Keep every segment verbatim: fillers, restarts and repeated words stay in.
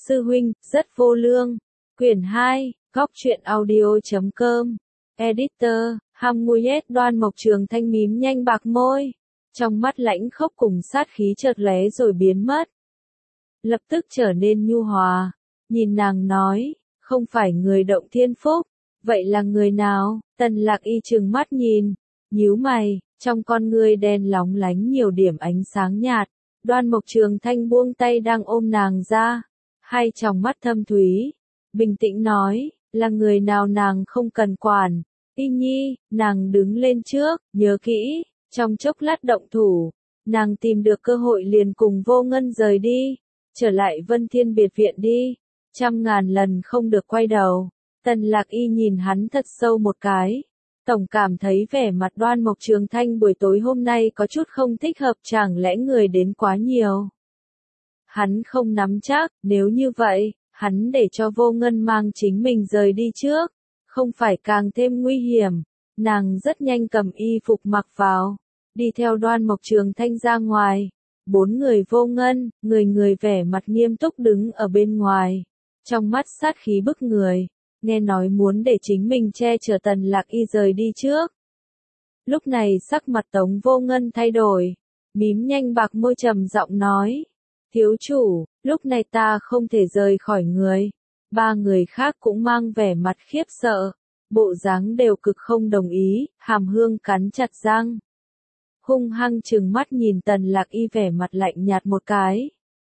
sư huynh, rất vô lương. Quyển hai, góc truyện audio.com. Editor, Hamuyet. Đoan Mộc Trường Thanh mím nhanh bạc môi. Trong mắt lãnh khốc cùng sát khí chợt lóe rồi biến mất. Lập tức trở nên nhu hòa. Nhìn nàng nói, không phải người Động Thiên Phúc. Vậy là người nào? Tần Lạc Y trừng mắt nhìn. Nhíu mày, trong con ngươi đen lóng lánh nhiều điểm ánh sáng nhạt. Đoan Mộc Trường Thanh buông tay đang ôm nàng ra. Hai tròng mắt thâm thúy. Bình tĩnh nói, là người nào nàng không cần quản. Y Nhi, nàng đứng lên trước, nhớ kỹ, trong chốc lát động thủ. Nàng tìm được cơ hội liền cùng Vô Ngân rời đi. Trở lại Vân Thiên Biệt Viện đi. Trăm ngàn lần không được quay đầu. Tần Lạc Y nhìn hắn thật sâu một cái. Tổng cảm thấy vẻ mặt Đoan Mộc Trường Thanh buổi tối hôm nay có chút không thích hợp, chẳng lẽ người đến quá nhiều. Hắn không nắm chắc, nếu như vậy, hắn để cho Vô Ngân mang chính mình rời đi trước, không phải càng thêm nguy hiểm. Nàng rất nhanh cầm y phục mặc vào, đi theo Đoan Mộc Trường Thanh ra ngoài. Bốn người Vô Ngân, người người vẻ mặt nghiêm túc đứng ở bên ngoài, trong mắt sát khí bức người. Nghe nói muốn để chính mình che chở Tần Lạc Y rời đi trước. Lúc này sắc mặt Tống Vô Ngân thay đổi, mím nhanh bạc môi trầm giọng nói. Thiếu chủ, lúc này ta không thể rời khỏi người. Ba người khác cũng mang vẻ mặt khiếp sợ, bộ dáng đều cực không đồng ý, hàm hương cắn chặt răng. Hung hăng trừng mắt nhìn Tần Lạc Y vẻ mặt lạnh nhạt một cái.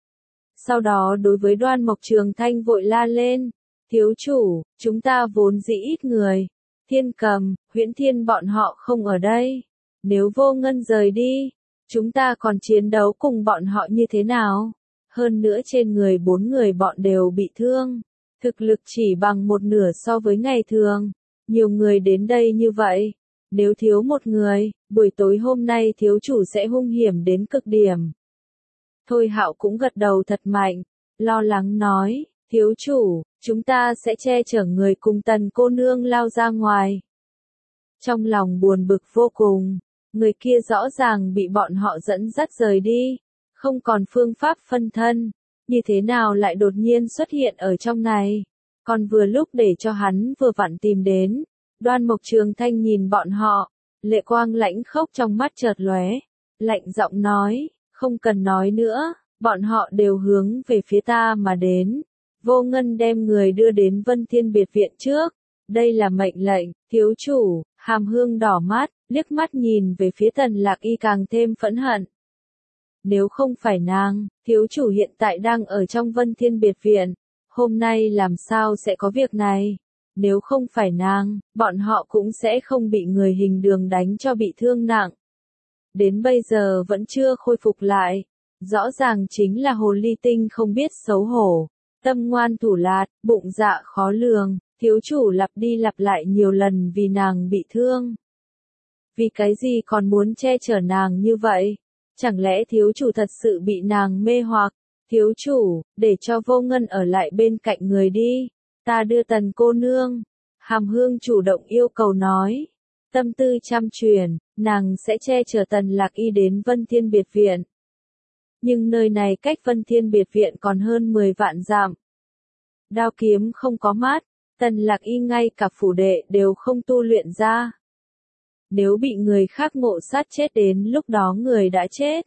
Sau đó đối với Đoan Mộc Trường Thanh vội la lên. Thiếu chủ, chúng ta vốn dĩ ít người. Thiên Cầm, Huyễn Thiên bọn họ không ở đây. Nếu Vô Ngân rời đi, chúng ta còn chiến đấu cùng bọn họ như thế nào? Hơn nữa trên người bốn người bọn đều bị thương. Thực lực chỉ bằng một nửa so với ngày thường. Nhiều người đến đây như vậy. Nếu thiếu một người, buổi tối hôm nay thiếu chủ sẽ hung hiểm đến cực điểm. Thôi Hạo cũng gật đầu thật mạnh, lo lắng nói. Thiếu chủ, chúng ta sẽ che chở người cùng Tần cô nương lao ra ngoài. Trong lòng buồn bực vô cùng, người kia rõ ràng bị bọn họ dẫn dắt rời đi, không còn phương pháp phân thân, như thế nào lại đột nhiên xuất hiện ở trong này, còn vừa lúc để cho hắn vừa vặn tìm đến. Đoan Mộc Trường Thanh nhìn bọn họ, lệ quang lãnh khốc trong mắt chợt lóe, lạnh giọng nói, không cần nói nữa, bọn họ đều hướng về phía ta mà đến. Vô Ngân đem người đưa đến Vân Thiên Biệt Viện trước. Đây là mệnh lệnh, thiếu chủ. Hàm hương đỏ mắt, liếc mắt nhìn về phía Tần Lạc Y càng thêm phẫn hận. Nếu không phải nàng, thiếu chủ hiện tại đang ở trong Vân Thiên Biệt Viện. Hôm nay làm sao sẽ có việc này? Nếu không phải nàng, bọn họ cũng sẽ không bị người hình đường đánh cho bị thương nặng. Đến bây giờ vẫn chưa khôi phục lại. Rõ ràng chính là hồ ly tinh không biết xấu hổ. Tâm ngoan thủ lạt, bụng dạ khó lường, thiếu chủ lặp đi lặp lại nhiều lần vì nàng bị thương. Vì cái gì còn muốn che chở nàng như vậy? Chẳng lẽ thiếu chủ thật sự bị nàng mê hoặc? Thiếu chủ, để cho Vô Ngân ở lại bên cạnh người đi. Ta đưa Tần cô nương. Hàm hương chủ động yêu cầu nói. Tâm tư chăm truyền, nàng sẽ che chở Tần Lạc Y đến Vân Thiên Biệt Viện. Nhưng nơi này cách Vân Thiên Biệt Viện còn hơn mười vạn dặm. Đao kiếm không có mắt, Tần Lạc Y ngay cả phủ đệ đều không tu luyện ra. Nếu bị người khác ngộ sát chết đến lúc đó người đã chết.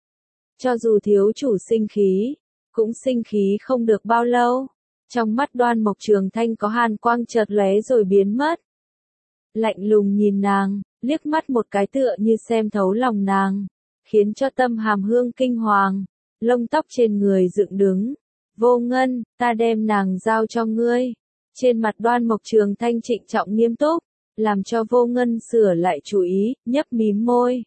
Cho dù thiếu chủ sinh khí, cũng sinh khí không được bao lâu. Trong mắt Đoan Mộc Trường Thanh có hàn quang chợt lóe rồi biến mất. Lạnh lùng nhìn nàng, liếc mắt một cái tựa như xem thấu lòng nàng. Khiến cho tâm hàm hương kinh hoàng, lông tóc trên người dựng đứng. Vô Ngân, ta đem nàng giao cho ngươi. Trên mặt Đoan Mộc Trường Thanh trịnh trọng nghiêm túc, làm cho Vô Ngân sửa lại chú ý, nhấp mím môi.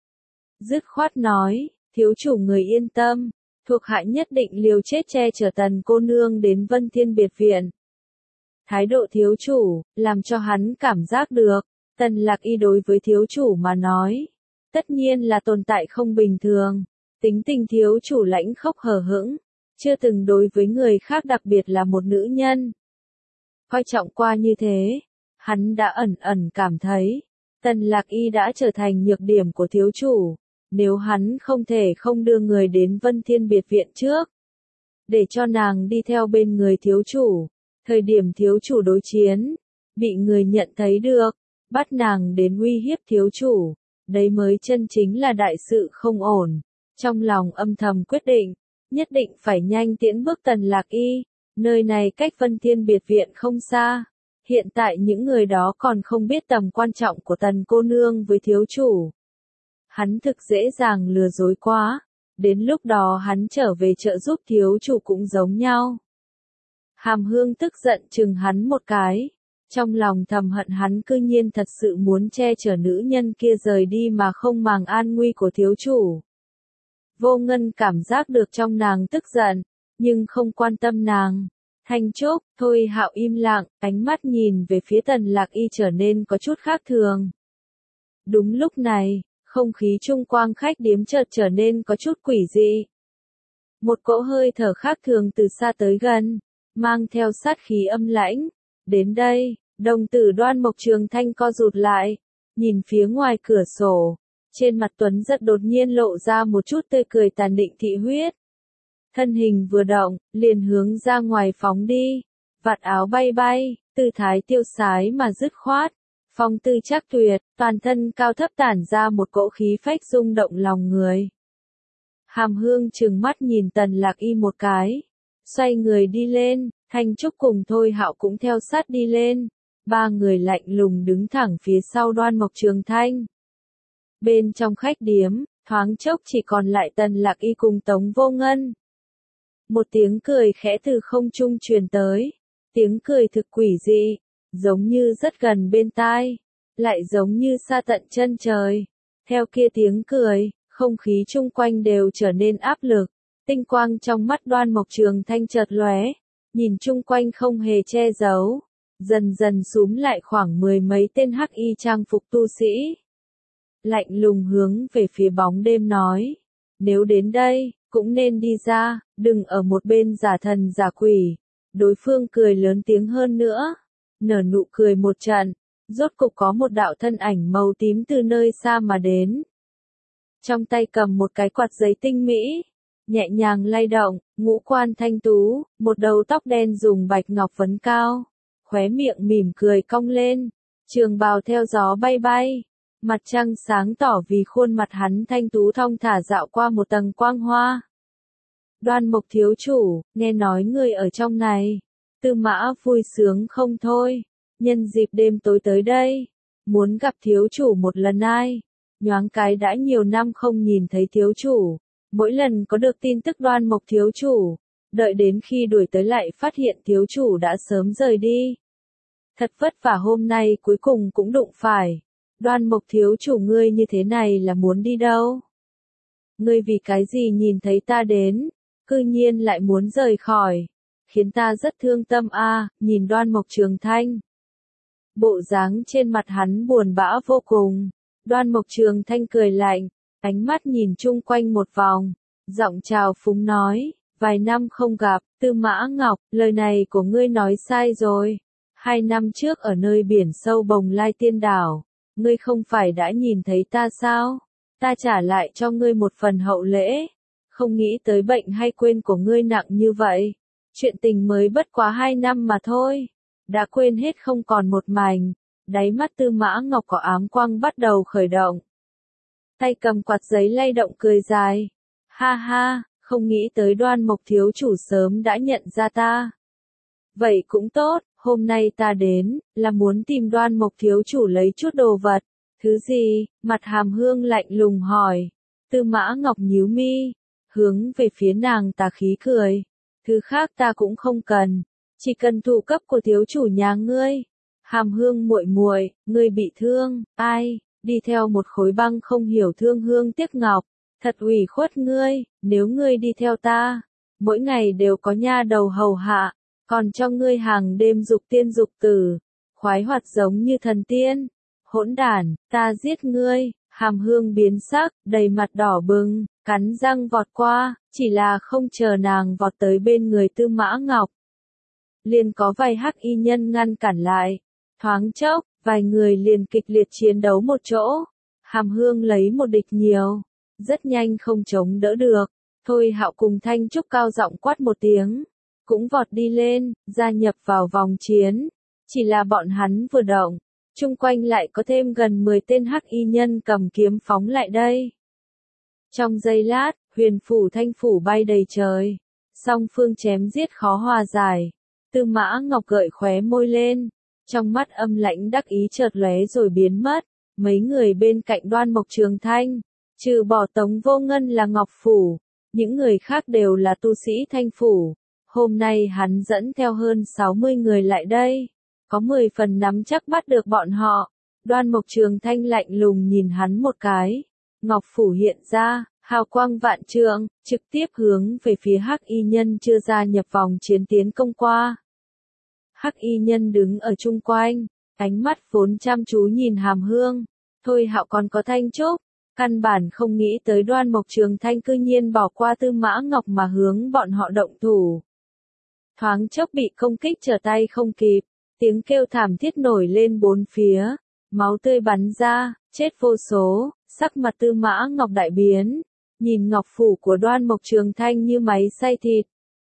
Dứt khoát nói, thiếu chủ người yên tâm, thuộc hạ nhất định liều chết che chở Tần cô nương đến Vân Thiên Biệt Viện. Thái độ thiếu chủ, làm cho hắn cảm giác được, Tần Lạc Y đối với thiếu chủ mà nói. Tất nhiên là tồn tại không bình thường, tính tình thiếu chủ lãnh khốc hờ hững, chưa từng đối với người khác đặc biệt là một nữ nhân. Coi trọng qua như thế, hắn đã ẩn ẩn cảm thấy, Tần Lạc Y đã trở thành nhược điểm của thiếu chủ, nếu hắn không thể không đưa người đến Vân Thiên Biệt Viện trước. để cho nàng đi theo bên người thiếu chủ. Thời điểm thiếu chủ đối chiến, bị người nhận thấy được, bắt nàng đến uy hiếp thiếu chủ, đấy mới chân chính là đại sự không ổn. Trong lòng âm thầm quyết định, nhất định phải nhanh tiễn bước Tần Lạc Y, nơi này cách Vân Thiên biệt viện không xa. Hiện tại những người đó còn không biết tầm quan trọng của Tần cô nương với thiếu chủ. Hắn thực dễ dàng lừa dối quá, đến lúc đó hắn trở về trợ giúp thiếu chủ cũng giống nhau. Hàm Hương tức giận chừng hắn một cái, trong lòng thầm hận hắn cư nhiên thật sự muốn che chở nữ nhân kia rời đi mà không màng an nguy của thiếu chủ. Vô Ngân cảm giác được trong nàng tức giận, nhưng không quan tâm nàng. Thanh Trúc, Thôi Hạo im lặng, ánh mắt nhìn về phía Tần Lạc Y trở nên có chút khác thường. Đúng lúc này, không khí chung quanh khách điếm chợt trở nên có chút quỷ dị. Một cỗ hơi thở khác thường từ xa tới gần, mang theo sát khí âm lãnh. Đến đây, đồng tử Đoan Mộc Trường Thanh co rụt lại, nhìn phía ngoài cửa sổ. Trên mặt Tuấn Giật đột nhiên lộ ra một chút tươi cười tàn định thị huyết. Thân hình vừa động, liền hướng ra ngoài phóng đi. Vạt áo bay bay, tư thái tiêu sái mà dứt khoát. Phong tư chắc tuyệt, toàn thân cao thấp tản ra một cỗ khí phách rung động lòng người. Hàm Hương trừng mắt nhìn Tần Lạc Y một cái. Xoay người đi lên, Thanh Trúc cùng Thôi Hạo cũng theo sát đi lên. Ba người lạnh lùng đứng thẳng phía sau Đoan Mộc Trường Thanh. Bên trong khách điếm, thoáng chốc chỉ còn lại Tần Lạc Y cùng Tống Vô Ngân. Một tiếng cười khẽ từ không trung truyền tới. Tiếng cười thực quỷ dị, giống như rất gần bên tai, lại giống như xa tận chân trời. Theo kia tiếng cười, không khí chung quanh đều trở nên áp lực. Tinh quang trong mắt Đoan Mộc Trường Thanh chợt lóe, nhìn chung quanh không hề che giấu, dần dần xúm lại khoảng mười mấy tên hắc y trang phục tu sĩ. Lạnh lùng hướng về phía bóng đêm nói, nếu đến đây, cũng nên đi ra, đừng ở một bên giả thần giả quỷ. Đối phương cười lớn tiếng hơn nữa, nở nụ cười một trận, rốt cục có một đạo thân ảnh màu tím từ nơi xa mà đến. Trong tay cầm một cái quạt giấy tinh mỹ, nhẹ nhàng lay động, ngũ quan thanh tú, một đầu tóc đen dùng bạch ngọc phấn cao, khóe miệng mỉm cười cong lên, trường bào theo gió bay bay, mặt trăng sáng tỏ vì khuôn mặt hắn thanh tú thong thả dạo qua một tầng quang hoa. Đoan Mộc thiếu chủ, nghe nói ngươi ở trong này. Tư Mã vui sướng không thôi, nhân dịp đêm tối tới đây, muốn gặp thiếu chủ một lần ai. Nhoáng cái đã nhiều năm không nhìn thấy thiếu chủ, mỗi lần có được tin tức Đoan Mộc thiếu chủ, đợi đến khi đuổi tới lại phát hiện thiếu chủ đã sớm rời đi. Thật vất vả hôm nay cuối cùng cũng đụng phải. Đoan Mộc thiếu chủ ngươi như thế này là muốn đi đâu? Ngươi vì cái gì nhìn thấy ta đến, cư nhiên lại muốn rời khỏi, khiến ta rất thương tâm a. À, nhìn Đoan Mộc Trường Thanh. Bộ dáng trên mặt hắn buồn bã vô cùng. Đoan Mộc Trường Thanh cười lạnh, ánh mắt nhìn chung quanh một vòng, giọng chào phúng nói, vài năm không gặp, Tư Mã Ngọc, lời này của ngươi nói sai rồi. Hai năm trước ở nơi biển sâu Bồng Lai Tiên Đảo, ngươi không phải đã nhìn thấy ta sao? Ta trả lại cho ngươi một phần hậu lễ. Không nghĩ tới bệnh hay quên của ngươi nặng như vậy. Chuyện tình mới bất quá hai năm mà thôi. Đã quên hết không còn một mảnh. Đáy mắt Tư Mã Ngọc có ám quang bắt đầu khởi động. Tay cầm quạt giấy lay động cười dài. Ha ha, không nghĩ tới Đoan Mộc thiếu chủ sớm đã nhận ra ta. Vậy cũng tốt, hôm nay ta đến, là muốn tìm Đoan Mộc thiếu chủ lấy chút đồ vật. Thứ gì? Mặt Hàm Hương lạnh lùng hỏi. Tư Mã Ngọc nhíu mi, hướng về phía nàng tà khí cười. Thứ khác ta cũng không cần, chỉ cần thủ cấp của thiếu chủ nhà ngươi. Hàm Hương muội muội, ngươi bị thương, ai, đi theo một khối băng không hiểu thương hương tiếc ngọc, thật ủy khuất ngươi, nếu ngươi đi theo ta, mỗi ngày đều có nha đầu hầu hạ, còn cho ngươi hàng đêm dục tiên dục tử, khoái hoạt giống như thần tiên. Hỗn đản, ta giết ngươi. Hàm Hương biến sắc, đầy mặt đỏ bừng, cắn răng vọt qua, chỉ là không chờ nàng vọt tới bên người Tư Mã Ngọc. Liền có vài hắc y nhân ngăn cản lại. Thoáng chốc, vài người liền kịch liệt chiến đấu một chỗ. Hàm Hương lấy một địch nhiều, rất nhanh không chống đỡ được. Thôi Hạo cùng Thanh Trúc cao giọng quát một tiếng, cũng vọt đi lên, gia nhập vào vòng chiến. Chỉ là bọn hắn vừa động, chung quanh lại có thêm gần mười tên hắc y nhân cầm kiếm phóng lại đây. Trong giây lát, huyền phủ thanh phủ bay đầy trời, song phương chém giết khó hòa giải. Tư Mã Ngọc gợi khóe môi lên, trong mắt âm lãnh đắc ý chợt lóe rồi biến mất. Mấy người bên cạnh Đoan Mộc Trường Thanh, trừ bỏ Tống Vô Ngân là Ngọc Phủ, những người khác đều là tu sĩ Thanh Phủ. Hôm nay hắn dẫn theo hơn sáu mươi người lại đây, có mười phần nắm chắc bắt được bọn họ. Đoan Mộc Trường Thanh lạnh lùng nhìn hắn một cái, Ngọc Phủ hiện ra, hào quang vạn trượng, trực tiếp hướng về phía hắc y nhân chưa gia nhập vòng chiến tiến công qua. Hắc y nhân đứng ở chung quanh, ánh mắt vốn chăm chú nhìn Hàm Hương. Thôi Hạo còn có Thanh Trúc, căn bản không nghĩ tới Đoan Mộc Trường Thanh cư nhiên bỏ qua Tư Mã Ngọc mà hướng bọn họ động thủ. Thoáng chốc bị công kích trở tay không kịp, tiếng kêu thảm thiết nổi lên bốn phía, máu tươi bắn ra, chết vô số, sắc mặt Tư Mã Ngọc đại biến, nhìn Ngọc Phủ của Đoan Mộc Trường Thanh như máy xay thịt.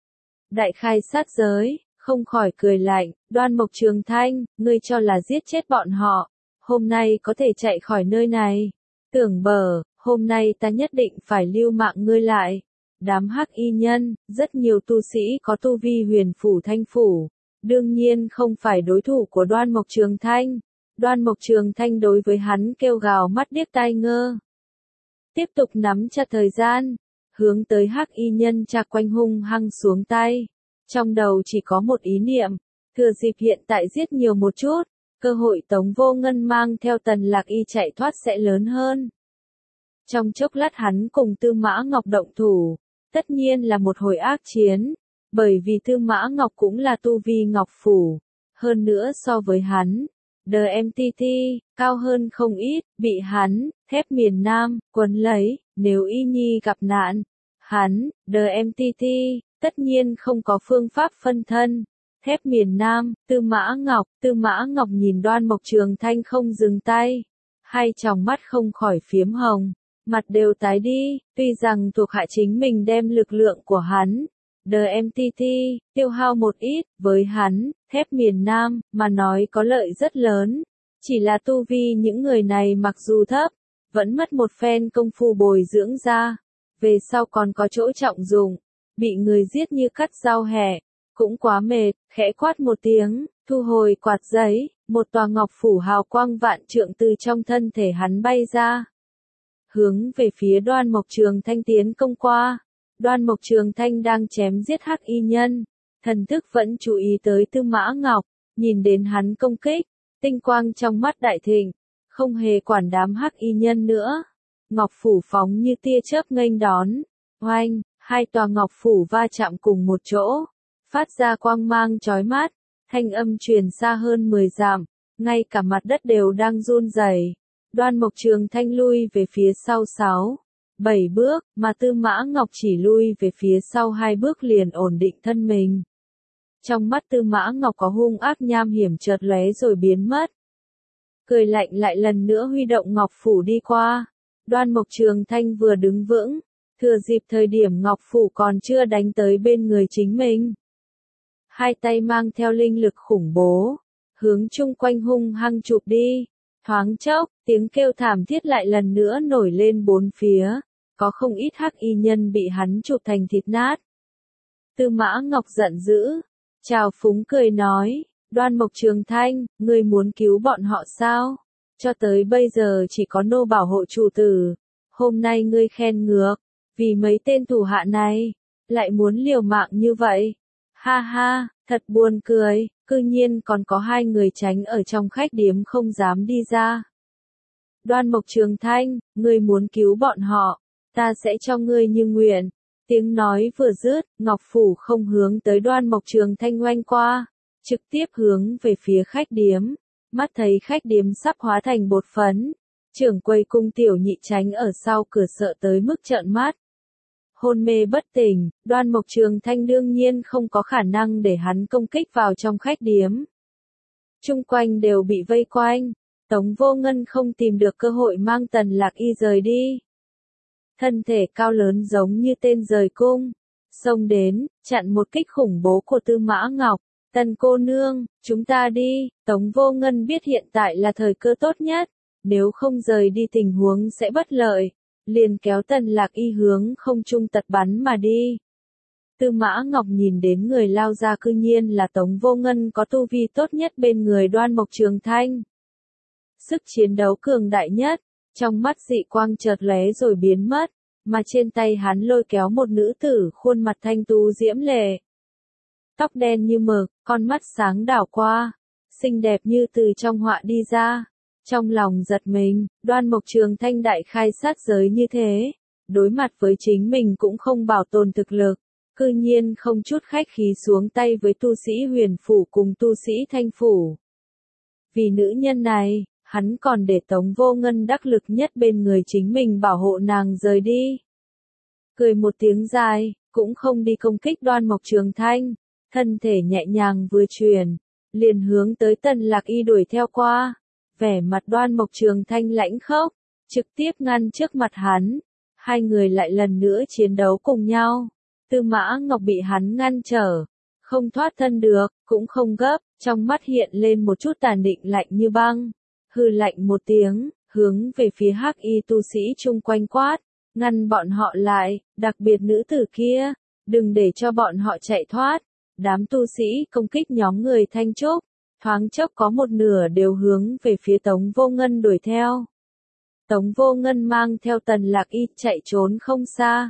Đại khai sát giới, không khỏi cười lạnh, Đoan Mộc Trường Thanh, ngươi cho là giết chết bọn họ, hôm nay có thể chạy khỏi nơi này. Tưởng bờ, hôm nay ta nhất định phải lưu mạng ngươi lại. Đám hắc y nhân, rất nhiều tu sĩ có tu vi huyền phủ thanh phủ, đương nhiên không phải đối thủ của Đoan Mộc Trường Thanh. Đoan Mộc Trường Thanh đối với hắn kêu gào mắt điếc tai ngơ. Tiếp tục nắm chặt thời gian, hướng tới hắc y nhân chạc quanh hung hăng xuống tay. Trong đầu chỉ có một ý niệm, thừa dịp hiện tại giết nhiều một chút, cơ hội Tống Vô Ngân mang theo Tần Lạc Y chạy thoát sẽ lớn hơn. Trong chốc lát hắn cùng Tư Mã Ngọc động thủ, tất nhiên là một hồi ác chiến, bởi vì Tư Mã Ngọc cũng là tu vi Ngọc Phủ, hơn nữa so với hắn, đê em tê tê, cao hơn không ít, bị hắn, thép miền Nam, quấn lấy, nếu Y Nhi gặp nạn, hắn, đê em tê tê, tất nhiên không có phương pháp phân thân. Thép miền Nam, Tư Mã Ngọc, Tư Mã Ngọc nhìn Đoan Mộc Trường Thanh không dừng tay, hai tròng mắt không khỏi phiếm hồng, mặt đều tái đi, tuy rằng thuộc hạ chính mình đem lực lượng của hắn, đê em tê tê, tiêu hao một ít, với hắn, thép miền Nam, mà nói có lợi rất lớn, chỉ là tu vi những người này mặc dù thấp, vẫn mất một phen công phu bồi dưỡng ra, về sau còn có chỗ trọng dụng, bị người giết như cắt rau hẹ. Cũng quá mệt, khẽ quát một tiếng, thu hồi quạt giấy, một tòa ngọc phủ hào quang vạn trượng từ trong thân thể hắn bay ra. Hướng về phía Đoan Mộc Trường Thanh tiến công qua. Đoan Mộc Trường Thanh đang chém giết hắc y nhân, thần thức vẫn chú ý tới Tư Mã Ngọc, nhìn đến hắn công kích, tinh quang trong mắt đại thịnh, không hề quản đám hắc y nhân nữa. Ngọc phủ phóng như tia chớp nghênh đón, oanh, hai tòa ngọc phủ va chạm cùng một chỗ. Phát ra quang mang chói mắt, thanh âm truyền xa hơn mười dặm, ngay cả mặt đất đều đang run rẩy. Đoan Mộc Trường Thanh lui về phía sau sáu, bảy bước, mà Tư Mã Ngọc chỉ lui về phía sau hai bước liền ổn định thân mình. Trong mắt Tư Mã Ngọc có hung ác nham hiểm chợt lóe rồi biến mất. Cười lạnh lại lần nữa huy động Ngọc Phủ đi qua. Đoan Mộc Trường Thanh vừa đứng vững, thừa dịp thời điểm Ngọc Phủ còn chưa đánh tới bên người chính mình. Hai tay mang theo linh lực khủng bố, hướng chung quanh hung hăng chụp đi. Thoáng chốc, tiếng kêu thảm thiết lại lần nữa nổi lên bốn phía, có không ít hắc y nhân bị hắn chụp thành thịt nát. Tư Mã Ngọc giận dữ, chào phúng cười nói, Đoan Mộc Trường Thanh, ngươi muốn cứu bọn họ sao? Cho tới bây giờ chỉ có nô bảo hộ chủ tử, hôm nay ngươi khen ngược, vì mấy tên thủ hạ này, lại muốn liều mạng như vậy. Ha ha, thật buồn cười, cư nhiên còn có hai người tránh ở trong khách điếm không dám đi ra. Đoan Mộc Trường Thanh, ngươi muốn cứu bọn họ, ta sẽ cho ngươi như nguyện. Tiếng nói vừa dứt, Ngọc Phủ không hướng tới Đoan Mộc Trường Thanh oanh qua, trực tiếp hướng về phía khách điếm. Mắt thấy khách điếm sắp hóa thành bột phấn, trưởng quầy cung tiểu nhị tránh ở sau cửa sợ tới mức trợn mắt. Hôn mê bất tỉnh, Đoan Mộc Trường Thanh đương nhiên không có khả năng để hắn công kích vào trong khách điếm. Chung quanh đều bị vây quanh, Tống Vô Ngân không tìm được cơ hội mang Tần Lạc Y rời đi. thân thể cao lớn giống như tên rời cung, xông đến, chặn một kích khủng bố của Tư Mã Ngọc. Tần cô nương, chúng ta đi. Tống Vô Ngân biết hiện tại là thời cơ tốt nhất, nếu không rời đi tình huống sẽ bất lợi, liền kéo Tần Lạc Y hướng không trung tật bắn mà đi. Tư Mã Ngọc nhìn đến người lao ra cư nhiên là Tống Vô Ngân có tu vi tốt nhất bên người Đoan Mộc Trường Thanh. Sức chiến đấu cường đại nhất, trong mắt dị quang chợt lóe rồi biến mất, mà trên tay hắn lôi kéo một nữ tử khuôn mặt thanh tú diễm lệ. Tóc đen như mực, con mắt sáng đảo qua, xinh đẹp như từ trong họa đi ra. Trong lòng giật mình, Đoan Mộc Trường Thanh đại khai sát giới như thế, đối mặt với chính mình cũng không bảo tồn thực lực, cư nhiên không chút khách khí xuống tay với tu sĩ Huyền Phủ cùng tu sĩ Thanh Phủ. Vì nữ nhân này, hắn còn để Tống Vô Ngân đắc lực nhất bên người chính mình bảo hộ nàng rời đi. Cười một tiếng dài, cũng không đi công kích Đoan Mộc Trường Thanh, thân thể nhẹ nhàng vừa chuyển, liền hướng tới Tần Lạc Y đuổi theo qua. Vẻ mặt Đoan Mộc Trường Thanh lãnh khốc, trực tiếp ngăn trước mặt hắn. Hai người lại lần nữa chiến đấu cùng nhau. Tư Mã Ngọc bị hắn ngăn trở, không thoát thân được, cũng không gấp, trong mắt hiện lên một chút tàn định lạnh như băng. Hừ lạnh một tiếng, hướng về phía Hắc Y tu sĩ chung quanh quát, ngăn bọn họ lại, đặc biệt nữ tử kia, đừng để cho bọn họ chạy thoát. Đám tu sĩ công kích nhóm người Thanh Trúc, thoáng chốc có một nửa đều hướng về phía Tống Vô Ngân đuổi theo. Tống Vô Ngân mang theo Tần Lạc Y chạy trốn không xa.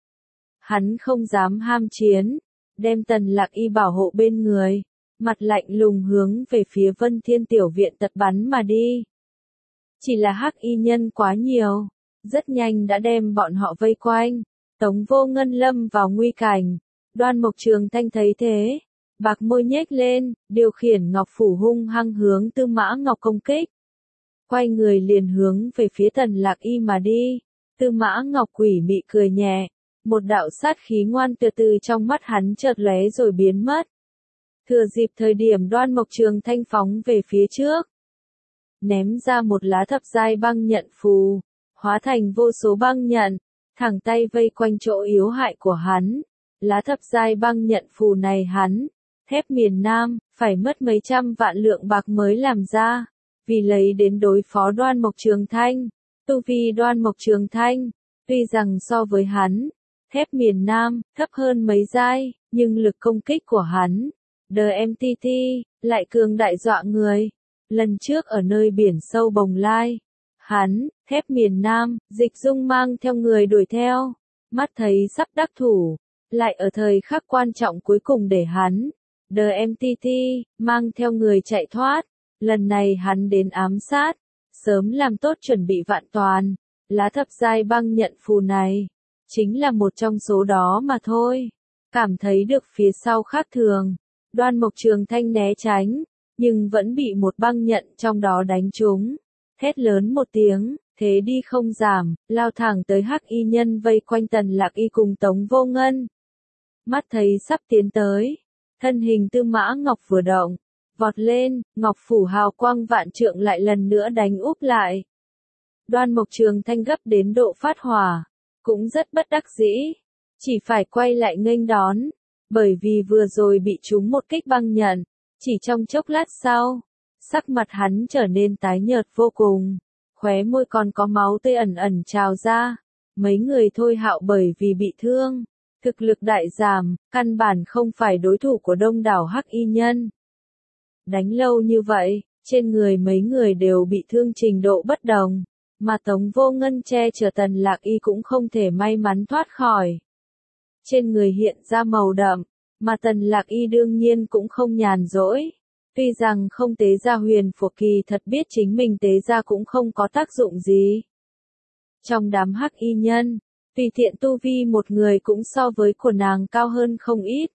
Hắn không dám ham chiến, đem Tần Lạc Y bảo hộ bên người, mặt lạnh lùng hướng về phía Vân Thiên Tiểu Viện tật bắn mà đi. Chỉ là Hắc Y nhân quá nhiều, rất nhanh đã đem bọn họ vây quanh. Tống Vô Ngân lâm vào nguy cảnh. Đoan Mộc Trường Thanh thấy thế, bạc môi nhếch lên, điều khiển Ngọc Phủ hung hăng hướng Tư Mã Ngọc công kích. Quay người liền hướng về phía Tần Lạc Y mà đi. Tư Mã Ngọc quỷ mị cười nhẹ, một đạo sát khí ngoan tuyệt từ trong mắt hắn chợt lóe rồi biến mất. Thừa dịp thời điểm Đoan Mộc Trường Thanh phóng về phía trước, ném ra một lá thập giai băng nhận phù, hóa thành vô số băng nhận, thẳng tay vây quanh chỗ yếu hại của hắn. Lá thập giai băng nhận phù này hắn, Thép miền Nam, phải mất mấy trăm vạn lượng bạc mới làm ra, vì lấy đến đối phó Đoan Mộc Trường Thanh. Tu vi Đoan Mộc Trường Thanh, tuy rằng so với hắn, Thép miền Nam, thấp hơn mấy giai, nhưng lực công kích của hắn, đê em tê tê, lại cường đại dọa người. Lần trước ở nơi biển sâu Bồng Lai, hắn, Thép miền Nam, Dịch Dung mang theo người đuổi theo, mắt thấy sắp đắc thủ, lại ở thời khắc quan trọng cuối cùng để hắn, đê em tê tê, mang theo người chạy thoát. Lần này hắn đến ám sát, sớm làm tốt chuẩn bị vạn toàn. Lá thập giai băng nhận phù này, chính là một trong số đó mà thôi. Cảm thấy được phía sau khác thường, Đoan Mộc Trường Thanh né tránh, nhưng vẫn bị một băng nhận trong đó đánh trúng. Thét lớn một tiếng, thế đi không giảm, lao thẳng tới Hắc Y nhân vây quanh Tần Lạc Y cùng Tống Vô Ngân. Mắt thấy sắp tiến tới, thân hình Tư Mã Ngọc vừa động, vọt lên, Ngọc Phủ hào quang vạn trượng lại lần nữa đánh úp lại. Đoan Mộc Trường Thanh gấp đến độ phát hỏa, cũng rất bất đắc dĩ, chỉ phải quay lại nghênh đón, bởi vì vừa rồi bị trúng một kích băng nhận, chỉ trong chốc lát sau, sắc mặt hắn trở nên tái nhợt vô cùng, khóe môi còn có máu tươi ẩn ẩn trào ra. Mấy người Thôi Hạo bởi vì bị thương, thực lực đại giảm, căn bản không phải đối thủ của đông đảo Hắc Y nhân. Đánh lâu như vậy, trên người mấy người đều bị thương trình độ bất đồng, mà Tống Vô Ngân che chở Tần Lạc Y cũng không thể may mắn thoát khỏi. Trên người hiện ra màu đậm, mà Tần Lạc Y đương nhiên cũng không nhàn rỗi. Tuy rằng không tế ra huyền phù kỳ thật biết chính mình tế ra cũng không có tác dụng gì. Trong đám Hắc Y nhân, tùy tiện tu vi một người cũng so với của nàng cao hơn không ít.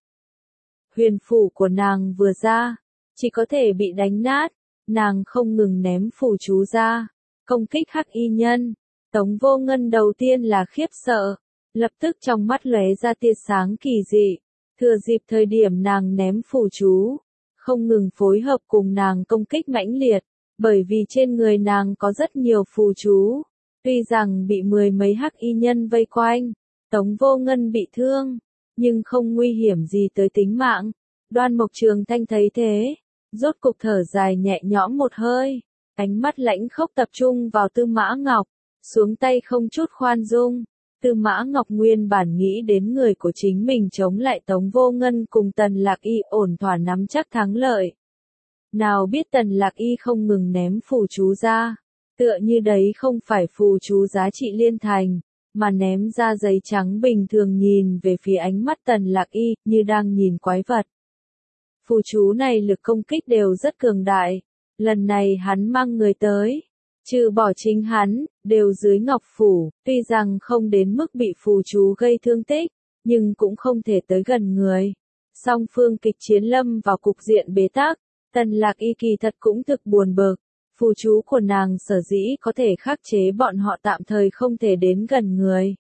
Huyền phủ của nàng vừa ra, chỉ có thể bị đánh nát, nàng không ngừng ném phù chú ra, công kích Hắc Y nhân. Tống Vô Ngân đầu tiên là khiếp sợ, lập tức trong mắt lóe ra tia sáng kỳ dị, thừa dịp thời điểm nàng ném phù chú, không ngừng phối hợp cùng nàng công kích mãnh liệt, bởi vì trên người nàng có rất nhiều phù chú, Tuy rằng bị mười mấy hắc y nhân vây quanh, Tống Vô Ngân bị thương, nhưng không nguy hiểm gì tới tính mạng. Đoan Mộc Trường Thanh thấy thế, rốt cục thở dài nhẹ nhõm một hơi, ánh mắt lãnh khốc tập trung vào Tư Mã Ngọc, xuống tay không chút khoan dung. Tư Mã Ngọc nguyên bản nghĩ đến người của chính mình chống lại Tống Vô Ngân cùng Tần Lạc Y ổn thỏa nắm chắc thắng lợi. Nào biết Tần Lạc Y không ngừng ném phù chú ra, tựa như đấy không phải phù chú giá trị liên thành, mà ném ra giấy trắng bình thường, nhìn về phía ánh mắt Tần Lạc Y như đang nhìn quái vật. Phù chú này lực công kích đều rất cường đại, lần này hắn mang người tới, trừ bỏ chính hắn, đều dưới ngọc phủ, tuy rằng không đến mức bị phù chú gây thương tích, nhưng cũng không thể tới gần người. Song phương kịch chiến lâm vào cục diện bế tắc, Tần Lạc Y kỳ thật cũng thực buồn bực, phù chú của nàng sở dĩ có thể khắc chế bọn họ tạm thời không thể đến gần người.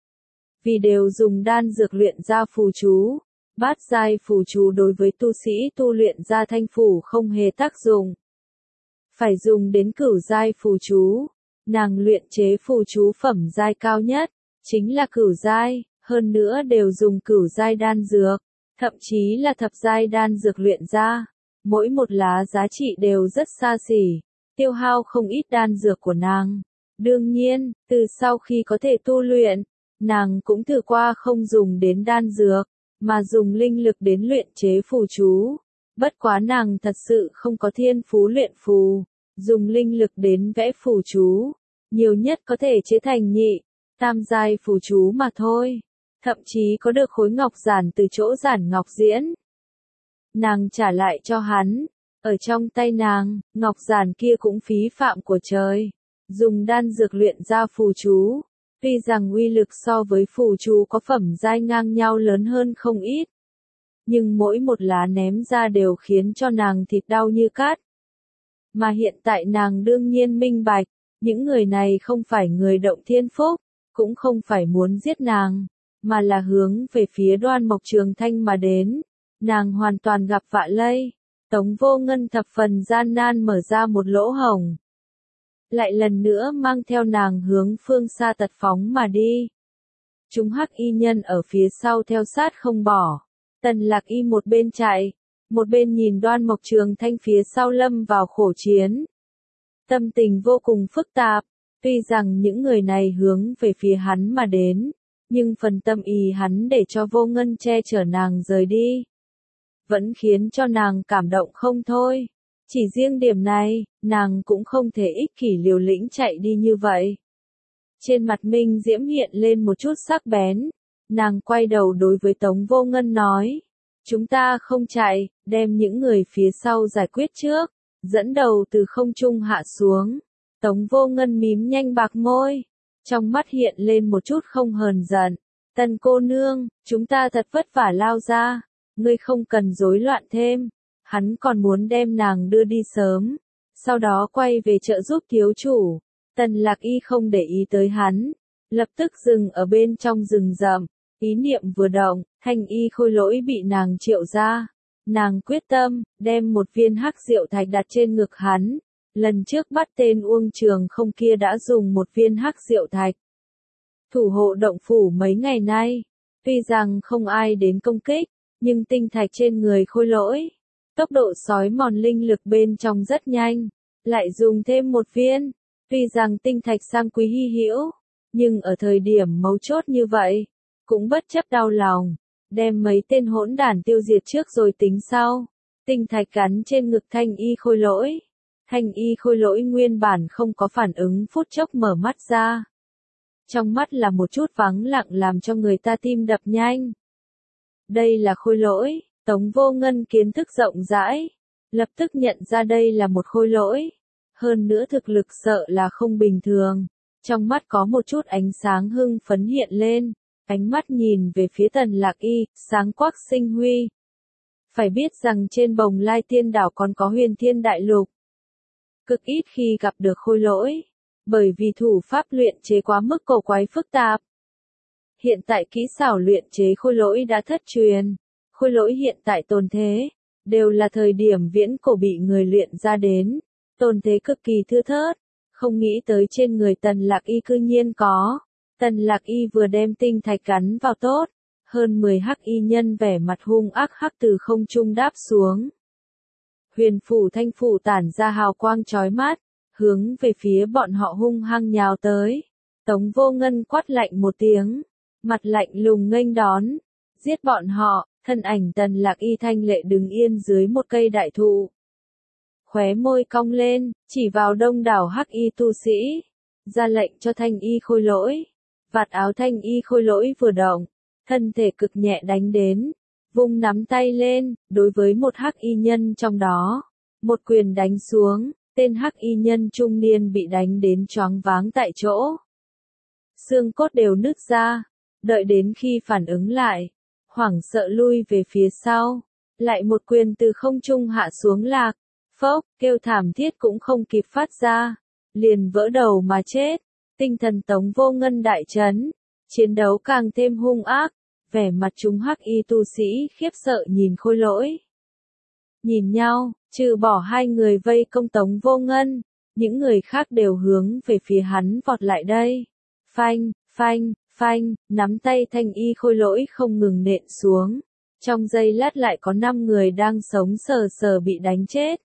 Vì đều dùng đan dược luyện ra phù chú, bát giai phù chú đối với tu sĩ tu luyện ra thanh phủ không hề tác dụng. Phải dùng đến cửu giai phù chú, nàng luyện chế phù chú phẩm giai cao nhất, chính là cửu giai, hơn nữa đều dùng cửu giai đan dược, thậm chí là thập giai đan dược luyện ra, mỗi một lá giá trị đều rất xa xỉ, tiêu hao không ít đan dược của nàng. Đương nhiên, từ sau khi có thể tu luyện, nàng cũng thử qua không dùng đến đan dược, mà dùng linh lực đến luyện chế phù chú. Bất quá nàng thật sự không có thiên phú luyện phù, dùng linh lực đến vẽ phù chú, nhiều nhất có thể chế thành nhị, tam giai phù chú mà thôi, thậm chí có được khối ngọc giản từ chỗ giản ngọc diễn. Nàng trả lại cho hắn, ở trong tay nàng, ngọc giản kia cũng phí phạm của trời, dùng đan dược luyện ra phù chú, tuy rằng uy lực so với phù chú có phẩm giai ngang nhau lớn hơn không ít, nhưng mỗi một lá ném ra đều khiến cho nàng thịt đau như cát. Mà hiện tại nàng đương nhiên minh bạch, những người này không phải người Động Thiên Phúc, cũng không phải muốn giết nàng, mà là hướng về phía Đoan Mộc Trường Thanh mà đến. Nàng hoàn toàn gặp vạ lây, Tống Vô Ngân thập phần gian nan mở ra một lỗ hổng, lại lần nữa mang theo nàng hướng phương xa tật phóng mà đi. Chúng hắc y nhân ở phía sau theo sát không bỏ. Tần Lạc Y một bên chạy, một bên nhìn Đoan Mộc Trường Thanh phía sau lâm vào khổ chiến. Tâm tình vô cùng phức tạp, tuy rằng những người này hướng về phía hắn mà đến, nhưng phần tâm ý hắn để cho Vô Ngân che chở nàng rời đi, vẫn khiến cho nàng cảm động không thôi. Chỉ riêng điểm này, nàng cũng không thể ích kỷ liều lĩnh chạy đi như vậy. Trên mặt Minh Diễm hiện lên một chút sắc bén. Nàng quay đầu đối với Tống Vô Ngân nói, chúng ta không chạy, đem những người phía sau giải quyết trước, dẫn đầu từ không trung hạ xuống. Tống Vô Ngân mím nhanh bạc môi, trong mắt hiện lên một chút không hờn giận. Tần cô nương, chúng ta thật vất vả lao ra, ngươi không cần rối loạn thêm. Hắn còn muốn đem nàng đưa đi sớm, sau đó quay về trợ giúp thiếu chủ. Tần Lạc Y không để ý tới hắn, lập tức dừng ở bên trong rừng rậm. Ý niệm vừa động, thanh y khôi lỗi bị nàng triệu ra. Nàng quyết tâm, đem một viên hắc diệu thạch đặt trên ngực hắn. Lần trước bắt tên Uông Trường Không kia đã dùng một viên hắc diệu thạch thủ hộ động phủ mấy ngày nay. Tuy rằng không ai đến công kích, nhưng tinh thạch trên người khôi lỗi, tốc độ sói mòn linh lực bên trong rất nhanh. Lại dùng thêm một viên, tuy rằng tinh thạch sang quý hy hữu, nhưng ở thời điểm mấu chốt như vậy, cũng bất chấp đau lòng, đem mấy tên hỗn đản tiêu diệt trước rồi tính sau. Tinh thạch gắn trên ngực thanh y khôi lỗi. Thanh y khôi lỗi nguyên bản không có phản ứng, phút chốc mở mắt ra. Trong mắt là một chút vắng lặng làm cho người ta tim đập nhanh. Đây là khôi lỗi. Tống Vô Ngân kiến thức rộng rãi, lập tức nhận ra đây là một khôi lỗi. Hơn nữa thực lực sợ là không bình thường. Trong mắt có một chút ánh sáng hưng phấn hiện lên. Ánh mắt nhìn về phía Tần Lạc Y, sáng quắc sinh huy. Phải biết rằng trên Bồng Lai Tiên Đảo còn có Huyền Thiên Đại Lục. Cực ít khi gặp được khôi lỗi, bởi vì thủ pháp luyện chế quá mức cổ quái phức tạp. Hiện tại kỹ xảo luyện chế khôi lỗi đã thất truyền. Khôi lỗi hiện tại tồn thế, đều là thời điểm viễn cổ bị người luyện ra đến. Tồn thế cực kỳ thưa thớt, Không nghĩ tới trên người Tần Lạc Y cư nhiên có. Tần Lạc Y vừa đem tinh thạch gắn vào tốt, hơn mười hắc y nhân vẻ mặt hung ác hắc từ không trung đáp xuống. Huyền phủ thanh phủ tản ra hào quang chói mắt, hướng về phía bọn họ hung hăng nhào tới. Tống Vô Ngân quát lạnh một tiếng, mặt lạnh lùng nghênh đón, giết bọn họ. Thân ảnh Tần Lạc Y thanh lệ đứng yên dưới một cây đại thụ. Khóe môi cong lên, chỉ vào đông đảo hắc y tu sĩ, ra lệnh cho thanh y khôi lỗi. Vạt áo thanh y khôi lỗi vừa động, thân thể cực nhẹ đánh đến, vung nắm tay lên, đối với một hắc y nhân trong đó. Một quyền đánh xuống, tên hắc y nhân trung niên bị đánh đến choáng váng tại chỗ. Xương cốt đều nứt ra, đợi đến khi phản ứng lại, hoảng sợ lui về phía sau, lại một quyền từ không trung hạ xuống lạc, phốc, kêu thảm thiết cũng không kịp phát ra, liền vỡ đầu mà chết. Tinh thần Tống Vô Ngân đại chấn, chiến đấu càng thêm hung ác, vẻ mặt chúng hắc y tu sĩ khiếp sợ nhìn khôi lỗi. Nhìn nhau, trừ bỏ hai người vây công Tống Vô Ngân, những người khác đều hướng về phía hắn vọt lại đây. Phanh, phanh, phanh, nắm tay thanh y khôi lỗi không ngừng nện xuống. Trong giây lát lại có năm người đang sống sờ sờ bị đánh chết.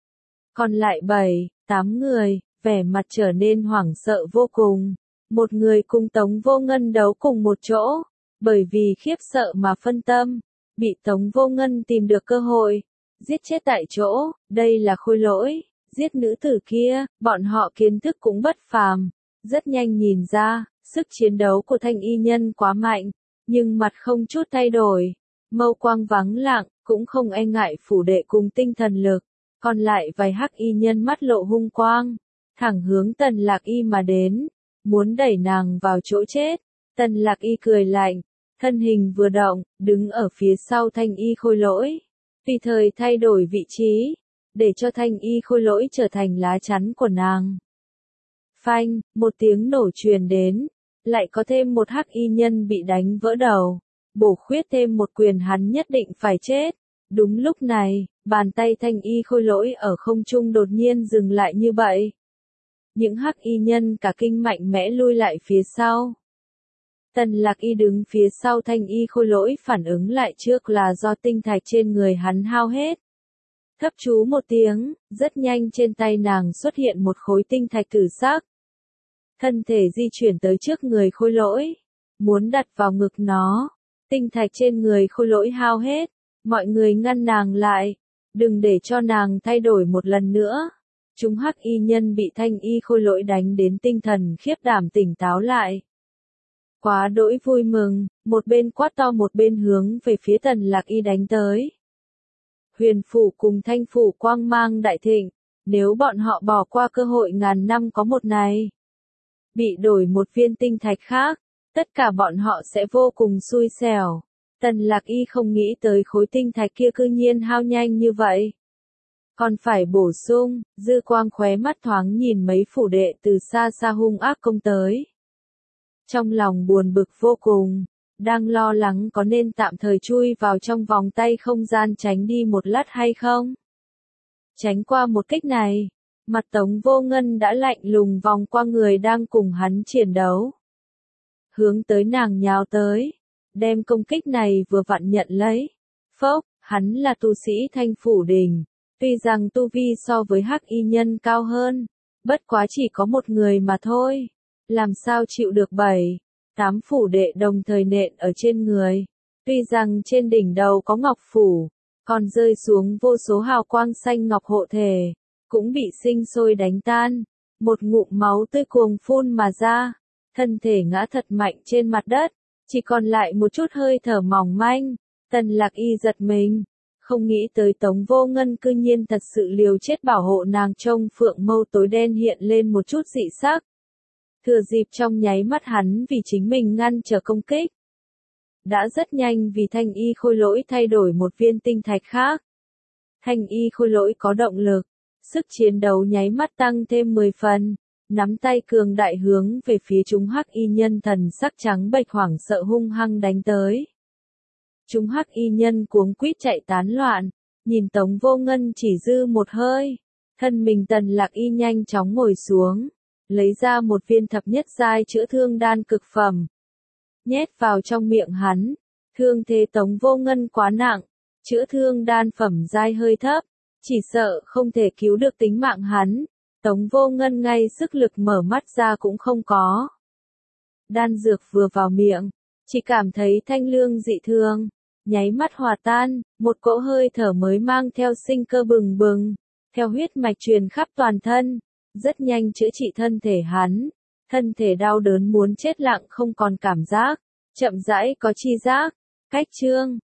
Còn lại bảy, tám người, vẻ mặt trở nên hoảng sợ vô cùng. Một người cùng Tống Vô Ngân đấu cùng một chỗ, bởi vì khiếp sợ mà phân tâm, bị Tống Vô Ngân tìm được cơ hội, giết chết tại chỗ. Đây là khôi lỗi, giết nữ tử kia, bọn họ kiến thức cũng bất phàm, rất nhanh nhìn ra, sức chiến đấu của thanh y nhân quá mạnh, nhưng mặt không chút thay đổi, mâu quang vắng lặng, cũng không e ngại phủ đệ cùng tinh thần lực. Còn lại vài hắc y nhân mắt lộ hung quang, thẳng hướng Tần Lạc Y mà đến, muốn đẩy nàng vào chỗ chết. Tần Lạc Y cười lạnh, thân hình vừa động, đứng ở phía sau thanh y khôi lỗi, tùy thời thay đổi vị trí, để cho thanh y khôi lỗi trở thành lá chắn của nàng. Phanh, một tiếng nổ truyền đến, lại có thêm một hắc y nhân bị đánh vỡ đầu, bổ khuyết thêm một quyền hắn nhất định phải chết. Đúng lúc này, bàn tay thanh y khôi lỗi ở không trung đột nhiên dừng lại như vậy. Những hắc y nhân cả kinh mạnh mẽ lui lại phía sau. Tần Lạc Y đứng phía sau thanh y khôi lỗi phản ứng lại trước là do tinh thạch trên người hắn hao hết. Thấp chú một tiếng, rất nhanh trên tay nàng xuất hiện một khối tinh thạch tử sắc. Thân thể di chuyển tới trước người khôi lỗi, muốn đặt vào ngực nó. Tinh thạch trên người khôi lỗi hao hết, mọi người ngăn nàng lại, đừng để cho nàng thay đổi một lần nữa. Chúng hắc y nhân bị thanh y khôi lỗi đánh đến tinh thần khiếp đảm tỉnh táo lại. Quá đỗi vui mừng, một bên quát to một bên hướng về phía Tần Lạc Y đánh tới. Huyền phủ cùng thanh phủ quang mang đại thịnh, nếu bọn họ bỏ qua cơ hội ngàn năm có một này, bị đổi một viên tinh thạch khác, tất cả bọn họ sẽ vô cùng xui xẻo. Tần Lạc Y không nghĩ tới khối tinh thạch kia cư nhiên hao nhanh như vậy. Còn phải bổ sung, dư quang khóe mắt thoáng nhìn mấy phủ đệ từ xa xa hung ác công tới. Trong lòng buồn bực vô cùng, đang lo lắng có nên tạm thời chui vào trong vòng tay không gian tránh đi một lát hay không. Tránh qua một kích này, mặt Tống Vô Ngân đã lạnh lùng vòng qua người đang cùng hắn chiến đấu. Hướng tới nàng nhào tới, đem công kích này vừa vặn nhận lấy. Phốc, hắn là tu sĩ Thanh Phủ Đình, tuy rằng tu vi so với hắc y nhân cao hơn, bất quá chỉ có một người mà thôi, làm sao chịu được bảy, tám phủ đệ đồng thời nện ở trên người. Tuy rằng trên đỉnh đầu có ngọc phủ, còn rơi xuống vô số hào quang xanh ngọc hộ thể, cũng bị sinh sôi đánh tan, một ngụm máu tươi cuồng phun mà ra, thân thể ngã thật mạnh trên mặt đất, chỉ còn lại một chút hơi thở mỏng manh. Tần Lạc Y giật mình, không nghĩ tới Tống Vô Ngân cư nhiên thật sự liều chết bảo hộ nàng. Trông phượng mâu tối đen hiện lên một chút dị sắc. Thừa dịp trong nháy mắt hắn vì chính mình ngăn trở công kích, đã rất nhanh vì thanh y khôi lỗi thay đổi một viên tinh thạch khác. Thanh y khôi lỗi có động lực, sức chiến đấu nháy mắt tăng thêm mười phần, nắm tay cường đại hướng về phía chúng hắc y nhân thần sắc trắng bệch hoảng sợ hung hăng đánh tới. Chúng hắc y nhân cuống quýt chạy tán loạn, nhìn Tống Vô Ngân chỉ dư một hơi, thân mình Tần Lạc Y nhanh chóng ngồi xuống, lấy ra một viên thập nhất giai chữa thương đan cực phẩm. Nhét vào trong miệng hắn, thương thế Tống Vô Ngân quá nặng, chữa thương đan phẩm giai hơi thấp, chỉ sợ không thể cứu được tính mạng hắn. Tống Vô Ngân ngay sức lực mở mắt ra cũng không có. Đan dược vừa vào miệng, chỉ cảm thấy thanh lương dị thường, nháy mắt hòa tan, một cỗ hơi thở mới mang theo sinh cơ bừng bừng, theo huyết mạch truyền khắp toàn thân, rất nhanh chữa trị thân thể hắn. Thân thể đau đớn muốn chết lặng không còn cảm giác, chậm rãi có chi giác. Cách chương